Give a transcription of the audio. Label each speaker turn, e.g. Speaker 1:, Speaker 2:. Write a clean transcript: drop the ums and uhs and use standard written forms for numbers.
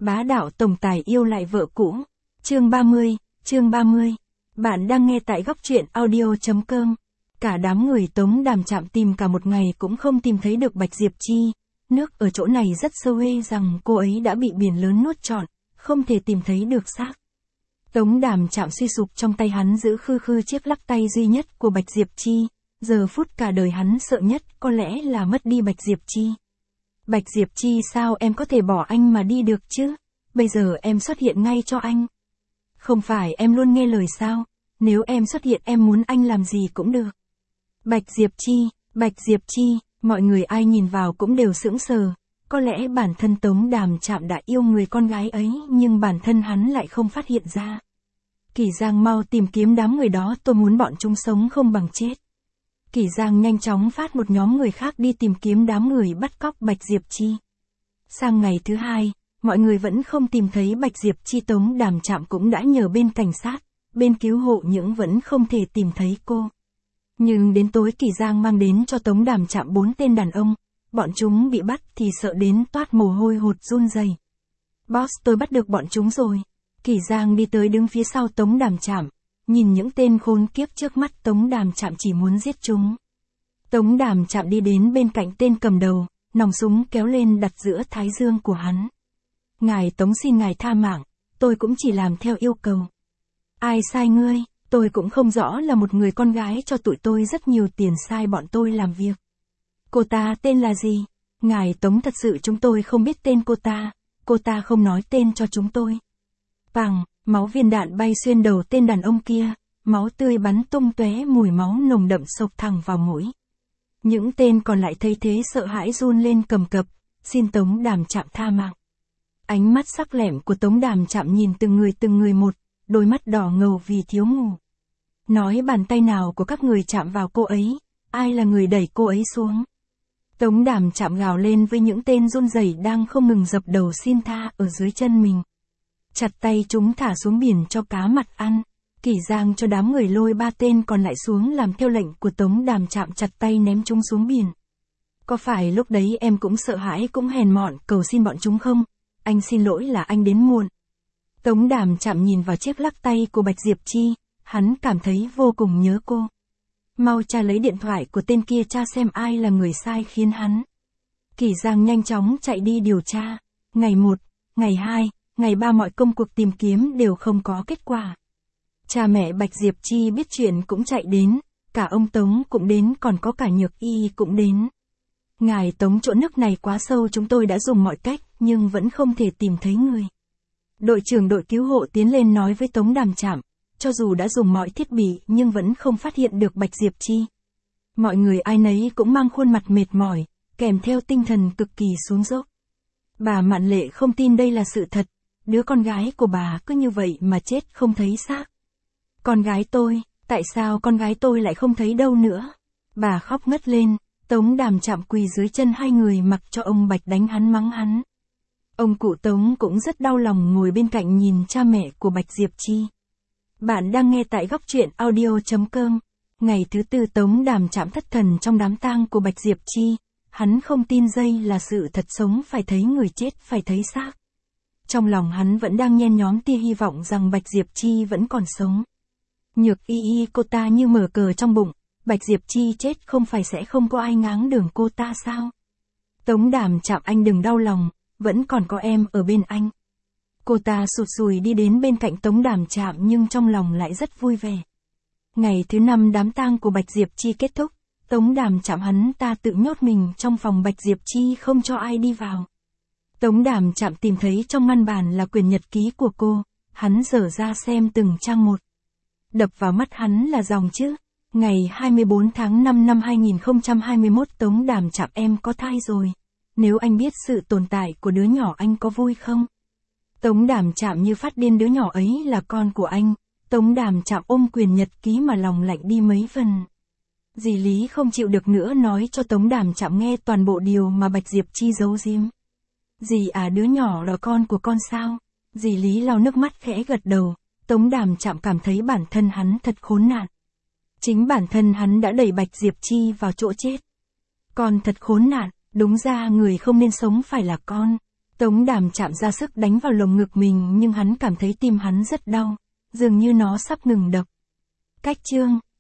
Speaker 1: Bá đạo tổng tài yêu lại vợ cũ. Chương 30. Bạn đang nghe tại góc truyện audio.com. Cả đám người Tống Đàm Trạm tìm cả một ngày cũng không tìm thấy được Bạch Diệp Chi. Nước ở chỗ này rất sâu ê rằng cô ấy đã bị biển lớn nuốt trọn, không thể tìm thấy được xác. Tống Đàm Trạm suy sụp, trong tay hắn giữ khư khư chiếc lắc tay duy nhất của Bạch Diệp Chi. Giờ phút cả đời hắn sợ nhất có lẽ là mất đi Bạch Diệp Chi. Bạch Diệp Chi, sao em có thể bỏ anh mà đi được chứ? Bây giờ em xuất hiện ngay cho anh. Không phải em luôn nghe lời sao? Nếu em xuất hiện em muốn anh làm gì cũng được. Bạch Diệp Chi, mọi người ai nhìn vào cũng đều sững sờ. Có lẽ bản thân Tống Đàm Trạm đã yêu người con gái ấy nhưng bản thân hắn lại không phát hiện ra. Kỷ Giang, mau tìm kiếm đám người đó, tôi muốn bọn chúng sống không bằng chết. Kỷ Giang nhanh chóng phát một nhóm người khác đi tìm kiếm đám người bắt cóc Bạch Diệp Chi. Sang ngày thứ hai, mọi người vẫn không tìm thấy Bạch Diệp Chi. Tống Đàm Trạm cũng đã nhờ bên cảnh sát, bên cứu hộ nhưng vẫn không thể tìm thấy cô. Nhưng đến tối Kỷ Giang mang đến cho Tống Đàm Trạm 4 tên đàn ông. Bọn chúng bị bắt thì sợ đến toát mồ hôi hột run rẩy. Boss, tôi bắt được bọn chúng rồi. Kỷ Giang đi tới đứng phía sau Tống Đàm Trạm. Nhìn những tên khốn kiếp trước mắt, Tống Đàm Trạm chỉ muốn giết chúng. Tống Đàm Trạm đi đến bên cạnh tên cầm đầu, nòng súng kéo lên đặt giữa thái dương của hắn. Ngài Tống, xin ngài tha mạng, tôi cũng chỉ làm theo yêu cầu. Ai sai ngươi? Tôi cũng không rõ, là một người con gái cho tụi tôi rất nhiều tiền sai bọn tôi làm việc. Cô ta tên là gì? Ngài Tống, thật sự chúng tôi không biết tên cô ta không nói tên cho chúng tôi. Pằng, máu viên đạn bay xuyên đầu tên đàn ông kia, máu tươi bắn tung tóe, mùi máu nồng đậm xộc thẳng vào mũi. Những tên còn lại thấy thế sợ hãi run lên cầm cập, xin Tống Đàm Trạm tha mạng. Ánh mắt sắc lẻm của Tống Đàm Trạm nhìn từng người một, đôi mắt đỏ ngầu vì thiếu ngủ. Nói, bàn tay nào của các người chạm vào cô ấy, ai là người đẩy cô ấy xuống? Tống Đàm Trạm gào lên với những tên run rẩy đang không ngừng dập đầu xin tha ở dưới chân mình. Chặt tay chúng thả xuống biển cho cá mặt ăn. Kỷ Giang cho đám người lôi 3 tên còn lại xuống làm theo lệnh của Tống Đàm Trạm, chặt tay ném chúng xuống biển. Có phải lúc đấy em cũng sợ hãi cũng hèn mọn cầu xin bọn chúng không? Anh xin lỗi là anh đến muộn. Tống Đàm Trạm nhìn vào chiếc lắc tay của Bạch Diệp Chi, hắn cảm thấy vô cùng nhớ cô. Mau cha lấy điện thoại của tên kia, cha xem ai là người sai khiến hắn. Kỷ Giang nhanh chóng chạy đi điều tra. Ngày 1, ngày 2, ngày 3 mọi công cuộc tìm kiếm đều không có kết quả. Cha mẹ Bạch Diệp Chi biết chuyện cũng chạy đến, cả ông Tống cũng đến, còn có cả Nhược Y cũng đến. Ngài Tống, chỗ nước này quá sâu, chúng tôi đã dùng mọi cách nhưng vẫn không thể tìm thấy người. Đội trưởng đội cứu hộ tiến lên nói với Tống Đàm Trạm, cho dù đã dùng mọi thiết bị nhưng vẫn không phát hiện được Bạch Diệp Chi. Mọi người ai nấy cũng mang khuôn mặt mệt mỏi, kèm theo tinh thần cực kỳ xuống dốc. Bà Mạn Lệ không tin đây là sự thật, đứa con gái của bà cứ như vậy mà chết không thấy xác. Con gái tôi, tại sao con gái tôi lại không thấy đâu nữa? Bà khóc ngất lên. Tống Đàm Trạm quỳ dưới chân hai người mặc cho ông Bạch đánh hắn mắng hắn. Ông cụ Tống cũng rất đau lòng ngồi bên cạnh nhìn cha mẹ của Bạch Diệp Chi. Bạn đang nghe tại góc truyện audio.com. Ngày thứ 4 Tống Đàm Trạm thất thần trong đám tang của Bạch Diệp Chi. Hắn không tin dây là sự thật, sống phải thấy người, chết phải thấy xác. Trong lòng hắn vẫn đang nhen nhóm tia hy vọng rằng Bạch Diệp Chi vẫn còn sống. Nhược Y, cô ta như mở cờ trong bụng. Bạch Diệp Chi chết không phải sẽ không có ai ngáng đường cô ta sao? Tống Đàm Trạm, anh đừng đau lòng, vẫn còn có em ở bên anh. Cô ta sụt sùi đi đến bên cạnh Tống Đàm Trạm nhưng trong lòng lại rất vui vẻ. Ngày thứ 5 đám tang của Bạch Diệp Chi kết thúc, Tống Đàm Trạm hắn ta tự nhốt mình trong phòng Bạch Diệp Chi không cho ai đi vào. Tống Đàm Trạm tìm thấy trong ngăn bàn là quyển nhật ký của cô, hắn dở ra xem từng trang một. Đập vào mắt hắn là dòng chữ. Ngày 24 tháng 5 năm 2021 Tống Đàm Trạm, em có thai rồi. Nếu anh biết sự tồn tại của đứa nhỏ anh có vui không? Tống Đàm Trạm như phát điên, đứa nhỏ ấy là con của anh. Tống Đàm Trạm ôm quyền nhật ký mà lòng lạnh đi mấy phần. Dì Lý không chịu được nữa nói cho Tống Đàm Trạm nghe toàn bộ điều mà Bạch Diệp Chi giấu giếm. Dì à, đứa nhỏ là con của con sao? Dì Lý lau nước mắt khẽ gật đầu. Tống Đàm Trạm cảm thấy bản thân hắn thật khốn nạn. Chính bản thân hắn đã đẩy Bạch Diệp Chi vào chỗ chết. Con thật khốn nạn, đúng ra người không nên sống phải là con. Tống Đàm chạm ra sức đánh vào lồng ngực mình nhưng hắn cảm thấy tim hắn rất đau, dường như nó sắp ngừng đập. Cách chương